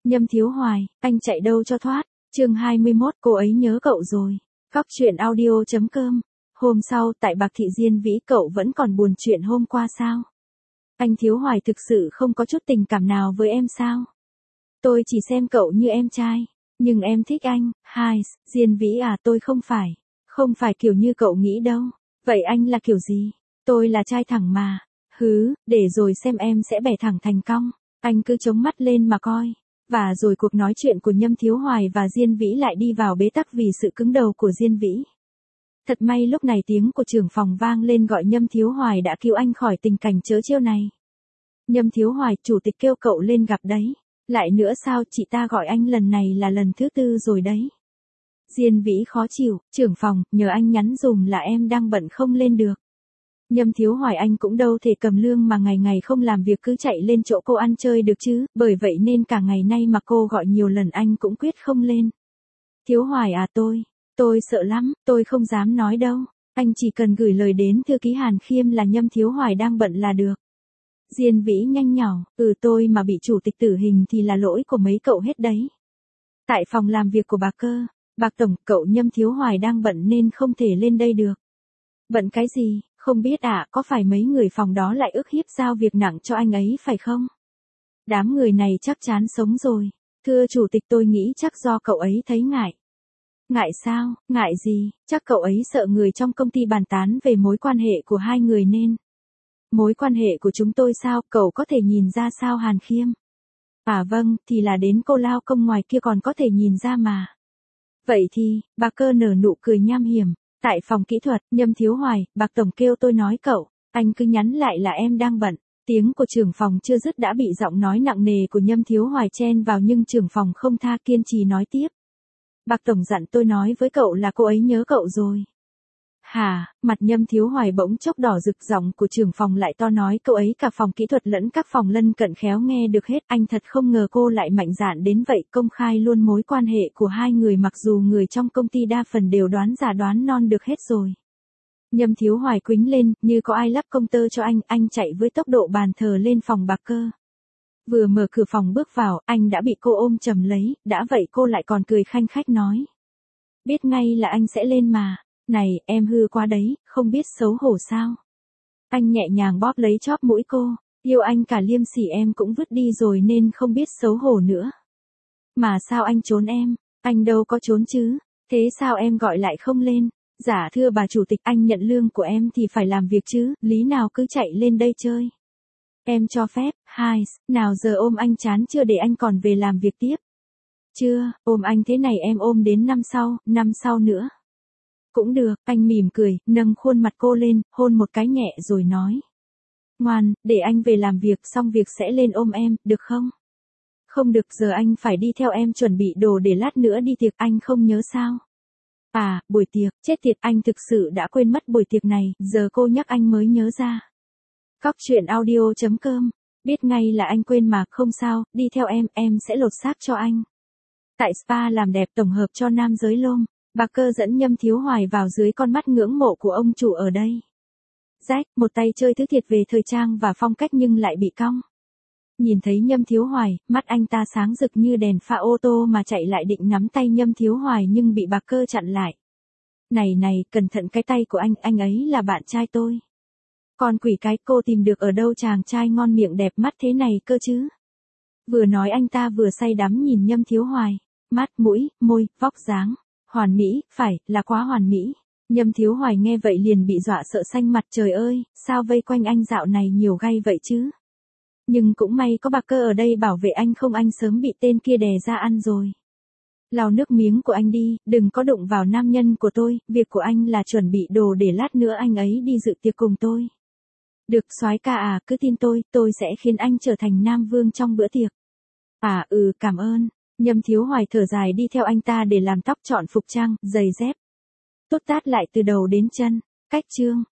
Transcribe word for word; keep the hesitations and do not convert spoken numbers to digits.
Nhâm Thiếu Hoài, anh chạy đâu cho thoát, chương hai mươi mốt, cô ấy nhớ cậu rồi. Cóc truyện audio chấm com. Hôm sau, tại Bạc Thị Diên Vĩ, cậu vẫn còn buồn chuyện hôm qua sao? Anh Thiếu Hoài thực sự không có chút tình cảm nào với em sao? Tôi chỉ xem cậu như em trai, nhưng em thích anh. Hai, Diên Vĩ à, tôi không phải, không phải kiểu như cậu nghĩ đâu. Vậy anh là kiểu gì? Tôi là trai thẳng mà. Hứ, để rồi xem em sẽ bẻ thẳng thành cong. Anh cứ chống mắt lên mà coi. Và rồi cuộc nói chuyện của Nhâm Thiếu Hoài và Diên Vĩ lại đi vào bế tắc vì sự cứng đầu của Diên Vĩ. Thật may lúc này tiếng của trưởng phòng vang lên gọi Nhâm Thiếu Hoài đã cứu anh khỏi tình cảnh trớ trêu này. Nhâm Thiếu Hoài, chủ tịch kêu cậu lên gặp đấy. Lại nữa sao, chị ta gọi anh lần này là lần thứ tư rồi đấy. Diên Vĩ khó chịu, trưởng phòng, nhờ anh nhắn dùm là em đang bận không lên được. Nhâm Thiếu Hoài, anh cũng đâu thể cầm lương mà ngày ngày không làm việc cứ chạy lên chỗ cô ăn chơi được chứ, bởi vậy nên cả ngày nay mà cô gọi nhiều lần anh cũng quyết không lên. Thiếu Hoài à, tôi, tôi sợ lắm, tôi không dám nói đâu, anh chỉ cần gửi lời đến thư ký Hàn Khiêm là Nhâm Thiếu Hoài đang bận là được. Diên Vĩ nhanh nhỏ, ừ tôi mà bị chủ tịch tử hình thì là lỗi của mấy cậu hết đấy. Tại phòng làm việc của bà Cơ, Bạc Tổng, cậu Nhâm Thiếu Hoài đang bận nên không thể lên đây được. Bận cái gì, không biết ạ, à, có phải mấy người phòng đó lại ức hiếp giao việc nặng cho anh ấy phải không? Đám người này chắc chán sống rồi. Thưa chủ tịch, tôi nghĩ chắc do cậu ấy thấy ngại. Ngại sao, ngại gì, chắc cậu ấy sợ người trong công ty bàn tán về mối quan hệ của hai người nên. Mối quan hệ của chúng tôi sao, cậu có thể nhìn ra sao Hàn Khiêm? À vâng, thì là đến cô lao công ngoài kia còn có thể nhìn ra mà. Vậy thì, bà Cơ nở nụ cười nham hiểm. Tại phòng kỹ thuật, Nhâm Thiếu Hoài, Bạc Tổng kêu tôi nói cậu, anh cứ nhắn lại là em đang bận. Tiếng của trưởng phòng chưa dứt đã bị giọng nói nặng nề của Nhâm Thiếu Hoài chen vào nhưng trưởng phòng không tha, kiên trì nói tiếp. Bạc Tổng dặn tôi nói với cậu là cô ấy nhớ cậu rồi. Hả, mặt Nhâm Thiếu Hoài bỗng chốc đỏ rực, giọng của trưởng phòng lại to nói cậu ấy, cả phòng kỹ thuật lẫn các phòng lân cận khéo nghe được hết. Anh thật không ngờ cô lại mạnh dạn đến vậy, công khai luôn mối quan hệ của hai người mặc dù người trong công ty đa phần đều đoán giả đoán non được hết rồi. Nhâm Thiếu Hoài quĩnh lên, như có ai lắp công tơ cho anh, anh chạy với tốc độ bàn thờ lên phòng Bạc Cơ. Vừa mở cửa phòng bước vào, anh đã bị cô ôm chầm lấy, đã vậy cô lại còn cười khanh khách nói. Biết ngay là anh sẽ lên mà. Này, em hư quá đấy, không biết xấu hổ sao? Anh nhẹ nhàng bóp lấy chóp mũi cô, yêu anh cả liêm sỉ em cũng vứt đi rồi nên không biết xấu hổ nữa. Mà sao anh trốn em? Anh đâu có trốn chứ, thế sao em gọi lại không lên? Dạ thưa bà chủ tịch, anh nhận lương của em thì phải làm việc chứ, lý nào cứ chạy lên đây chơi. Em cho phép. Hai, nào giờ ôm anh chán chưa để anh còn về làm việc tiếp? Chưa, ôm anh thế này em ôm đến năm sau, năm sau nữa. Cũng được, anh mỉm cười, nâng khuôn mặt cô lên, hôn một cái nhẹ rồi nói. Ngoan, để anh về làm việc xong việc sẽ lên ôm em, được không? Không được, giờ anh phải đi theo em chuẩn bị đồ để lát nữa đi tiệc, anh không nhớ sao? À, buổi tiệc, chết tiệt, anh thực sự đã quên mất buổi tiệc này, giờ cô nhắc anh mới nhớ ra. Cóc truyện audio chấm com, biết ngay là anh quên mà, không sao, đi theo em, em sẽ lột xác cho anh. Tại spa làm đẹp tổng hợp cho nam giới lôm. Bà Cơ dẫn Nhâm Thiếu Hoài vào dưới con mắt ngưỡng mộ của ông chủ ở đây. Jack, một tay chơi thứ thiệt về thời trang và phong cách nhưng lại bị cong. Nhìn thấy Nhâm Thiếu Hoài, mắt anh ta sáng rực như đèn pha ô tô mà chạy lại định nắm tay Nhâm Thiếu Hoài nhưng bị bà Cơ chặn lại. Này này, cẩn thận cái tay của anh, anh ấy là bạn trai tôi. Còn quỷ cái, cô tìm được ở đâu chàng trai ngon miệng đẹp mắt thế này cơ chứ? Vừa nói anh ta vừa say đắm nhìn Nhâm Thiếu Hoài. Mắt, mũi, môi, vóc dáng. Hoàn mỹ, phải, là quá hoàn mỹ. Nhâm Thiếu Hoài nghe vậy liền bị dọa sợ xanh mặt, trời ơi, sao vây quanh anh dạo này nhiều gay vậy chứ? Nhưng cũng may có bà Cơ ở đây bảo vệ anh, không anh sớm bị tên kia đè ra ăn rồi. Lau nước miếng của anh đi, đừng có đụng vào nam nhân của tôi, việc của anh là chuẩn bị đồ để lát nữa anh ấy đi dự tiệc cùng tôi. Được, soái ca à, cứ tin tôi, tôi sẽ khiến anh trở thành nam vương trong bữa tiệc. À ừ, cảm ơn. Nhâm Thiếu Hoài thở dài đi theo anh ta để làm tóc, chọn phục trang, giày dép. Tốt tát lại từ đầu đến chân. Cách chương.